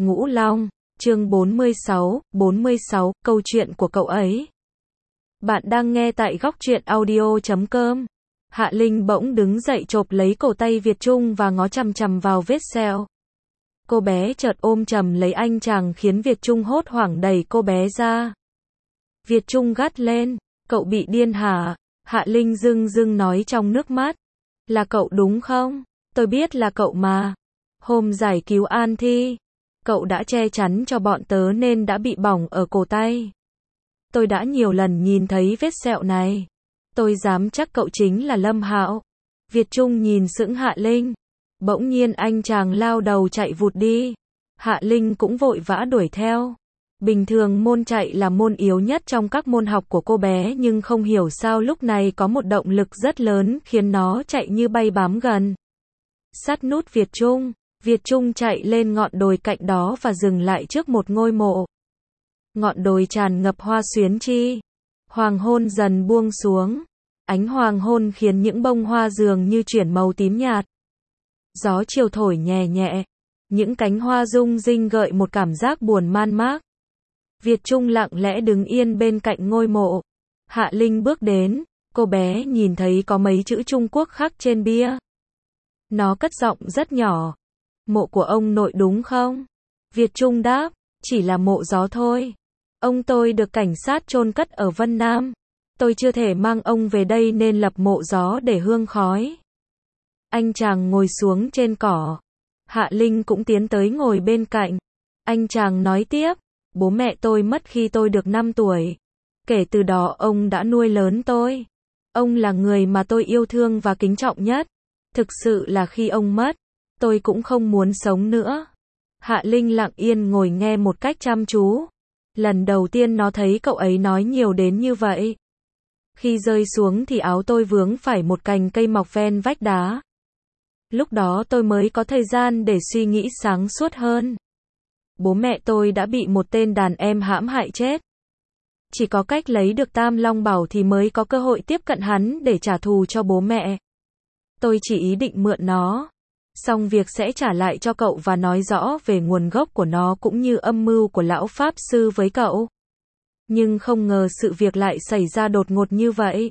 Ngũ Long, chương 46, câu chuyện của cậu ấy. Bạn đang nghe tại góc truyện audio.com. Hạ Linh bỗng đứng dậy chộp lấy cổ tay Việt Trung và ngó chằm chằm vào vết sẹo. Cô bé chợt ôm chầm lấy anh chàng khiến Việt Trung hốt hoảng đẩy cô bé ra. Việt Trung gắt lên, cậu bị điên hả? Hạ Linh rưng rưng nói trong nước mắt. Là cậu đúng không? Tôi biết là cậu mà. Hôm giải cứu An Thi, cậu đã che chắn cho bọn tớ nên đã bị bỏng ở cổ tay. Tôi đã nhiều lần nhìn thấy vết sẹo này. Tôi dám chắc cậu chính là Lâm Hạo. Việt Trung nhìn sững Hạ Linh. Bỗng nhiên anh chàng lao đầu chạy vụt đi. Hạ Linh cũng vội vã đuổi theo. Bình thường môn chạy là môn yếu nhất trong các môn học của cô bé, nhưng không hiểu sao lúc này có một động lực rất lớn khiến nó chạy như bay bám gần. Sát nút Việt Trung chạy lên ngọn đồi cạnh đó và dừng lại trước một ngôi mộ. Ngọn đồi tràn ngập hoa xuyến chi. Hoàng hôn dần buông xuống. Ánh hoàng hôn khiến những bông hoa dường như chuyển màu tím nhạt. Gió chiều thổi nhẹ nhẹ. Những cánh hoa rung rinh gợi một cảm giác buồn man mác. Việt Trung lặng lẽ đứng yên bên cạnh ngôi mộ. Hạ Linh bước đến. Cô bé nhìn thấy có mấy chữ Trung Quốc khắc trên bia. Nó cất giọng rất nhỏ. Mộ của ông nội đúng không? Việt Trung đáp, chỉ là mộ gió thôi. Ông tôi được cảnh sát chôn cất ở Vân Nam. Tôi chưa thể mang ông về đây nên lập mộ gió để hương khói. Anh chàng ngồi xuống trên cỏ. Hạ Linh cũng tiến tới ngồi bên cạnh. Anh chàng nói tiếp, bố mẹ tôi mất khi tôi được 5 tuổi. Kể từ đó ông đã nuôi lớn tôi. Ông là người mà tôi yêu thương và kính trọng nhất. Thực sự là khi ông mất, tôi cũng không muốn sống nữa. Hạ Linh lặng yên ngồi nghe một cách chăm chú. Lần đầu tiên nó thấy cậu ấy nói nhiều đến như vậy. Khi rơi xuống thì áo tôi vướng phải một cành cây mọc ven vách đá. Lúc đó tôi mới có thời gian để suy nghĩ sáng suốt hơn. Bố mẹ tôi đã bị một tên đàn em hãm hại chết. Chỉ có cách lấy được Tam Long Bảo thì mới có cơ hội tiếp cận hắn để trả thù cho bố mẹ. Tôi chỉ ý định mượn nó. Xong việc sẽ trả lại cho cậu và nói rõ về nguồn gốc của nó cũng như âm mưu của lão Pháp Sư với cậu. Nhưng không ngờ sự việc lại xảy ra đột ngột như vậy.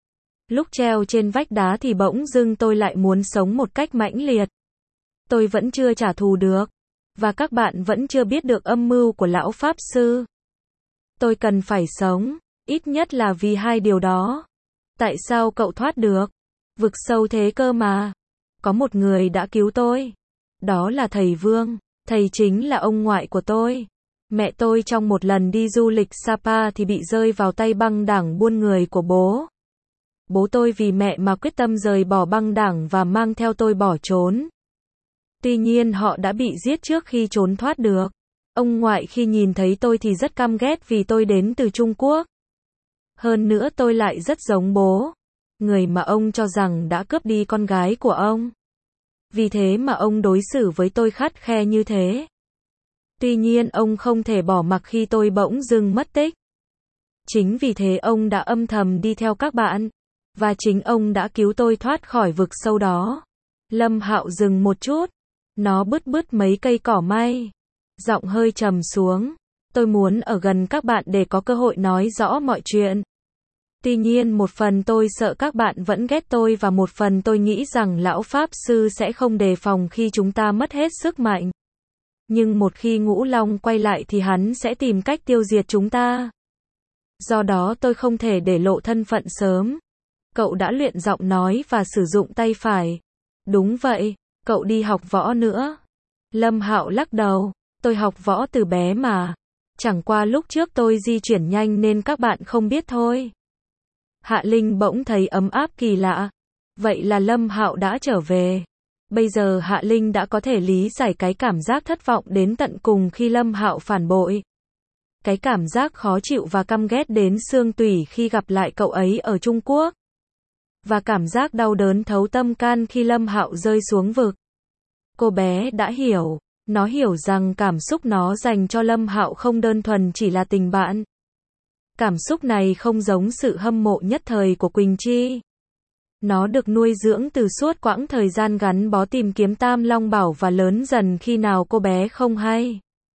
Lúc treo trên vách đá thì bỗng dưng tôi lại muốn sống một cách mãnh liệt. Tôi vẫn chưa trả thù được. Và các bạn vẫn chưa biết được âm mưu của lão Pháp Sư. Tôi cần phải sống, ít nhất là vì hai điều đó. Tại sao cậu thoát được? Vực sâu thế cơ mà. Có một người đã cứu tôi. Đó là thầy Vương. Thầy chính là ông ngoại của tôi. Mẹ tôi trong một lần đi du lịch Sapa thì bị rơi vào tay băng đảng buôn người của bố. Bố tôi vì mẹ mà quyết tâm rời bỏ băng đảng và mang theo tôi bỏ trốn. Tuy nhiên họ đã bị giết trước khi trốn thoát được. Ông ngoại khi nhìn thấy tôi thì rất căm ghét vì tôi đến từ Trung Quốc. Hơn nữa tôi lại rất giống bố. Người mà ông cho rằng đã cướp đi con gái của ông. Vì thế mà ông đối xử với tôi khắt khe như thế. Tuy nhiên ông không thể bỏ mặc khi tôi bỗng dưng mất tích. Chính vì thế ông đã âm thầm đi theo các bạn. Và chính ông đã cứu tôi thoát khỏi vực sâu đó. Lâm Hạo dừng một chút. Nó bứt bứt mấy cây cỏ may. Giọng hơi trầm xuống. Tôi muốn ở gần các bạn để có cơ hội nói rõ mọi chuyện. Tuy nhiên một phần tôi sợ các bạn vẫn ghét tôi và một phần tôi nghĩ rằng lão Pháp Sư sẽ không đề phòng khi chúng ta mất hết sức mạnh. Nhưng một khi Ngũ Long quay lại thì hắn sẽ tìm cách tiêu diệt chúng ta. Do đó tôi không thể để lộ thân phận sớm. Cậu đã luyện giọng nói và sử dụng tay phải. Đúng vậy, cậu đi học võ nữa. Lâm Hạo lắc đầu. Tôi học võ từ bé mà. Chẳng qua lúc trước tôi di chuyển nhanh nên các bạn không biết thôi. Hạ Linh bỗng thấy ấm áp kỳ lạ. Vậy là Lâm Hạo đã trở về. Bây giờ Hạ Linh đã có thể lý giải cái cảm giác thất vọng đến tận cùng khi Lâm Hạo phản bội. Cái cảm giác khó chịu và căm ghét đến xương tủy khi gặp lại cậu ấy ở Trung Quốc. Và cảm giác đau đớn thấu tâm can khi Lâm Hạo rơi xuống vực. Cô bé đã hiểu. Nó hiểu rằng cảm xúc nó dành cho Lâm Hạo không đơn thuần chỉ là tình bạn. Cảm xúc này không giống sự hâm mộ nhất thời của Quỳnh Chi. Nó được nuôi dưỡng từ suốt quãng thời gian gắn bó tìm kiếm Tam Long Bảo và lớn dần khi nào cô bé không hay.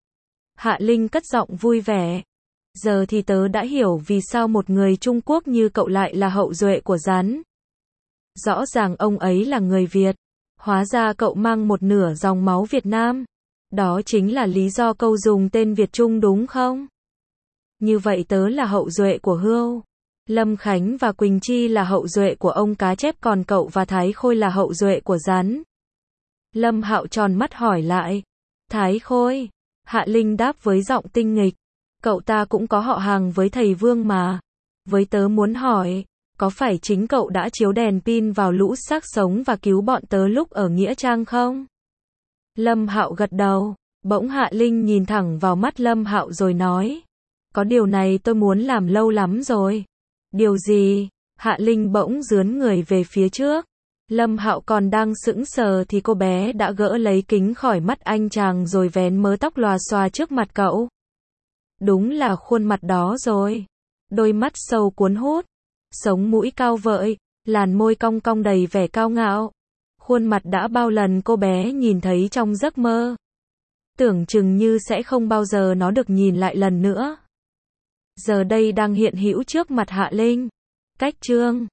Hạ Linh cất giọng vui vẻ. Giờ thì tớ đã hiểu vì sao một người Trung Quốc như cậu lại là hậu duệ của Gián. Rõ ràng ông ấy là người Việt. Hóa ra cậu mang một nửa dòng máu Việt Nam. Đó chính là lý do câu dùng tên Việt Trung đúng không? Như vậy tớ là hậu duệ của Hươu. Lâm Khánh và Quỳnh Chi là hậu duệ của ông cá chép, còn cậu và Thái Khôi là hậu duệ của Rắn. Lâm Hạo tròn mắt hỏi lại. Thái Khôi. Hạ Linh đáp với giọng tinh nghịch. Cậu ta cũng có họ hàng với thầy Vương mà. Với tớ muốn hỏi, có phải chính cậu đã chiếu đèn pin vào lũ xác sống và cứu bọn tớ lúc ở Nghĩa Trang không? Lâm Hạo gật đầu. Bỗng Hạ Linh nhìn thẳng vào mắt Lâm Hạo rồi nói. Có điều này tôi muốn làm lâu lắm rồi. Điều gì? Hạ Linh bỗng dướn người về phía trước. Lâm Hạo còn đang sững sờ thì cô bé đã gỡ lấy kính khỏi mắt anh chàng rồi vén mớ tóc lòa xòa trước mặt cậu. Đúng là khuôn mặt đó rồi. Đôi mắt sâu cuốn hút, sống mũi cao vợi, làn môi cong cong đầy vẻ cao ngạo. Khuôn mặt đã bao lần cô bé nhìn thấy trong giấc mơ. Tưởng chừng như sẽ không bao giờ nó được nhìn lại lần nữa. Giờ đây đang hiện hữu trước mặt Hạ Linh. Cách chương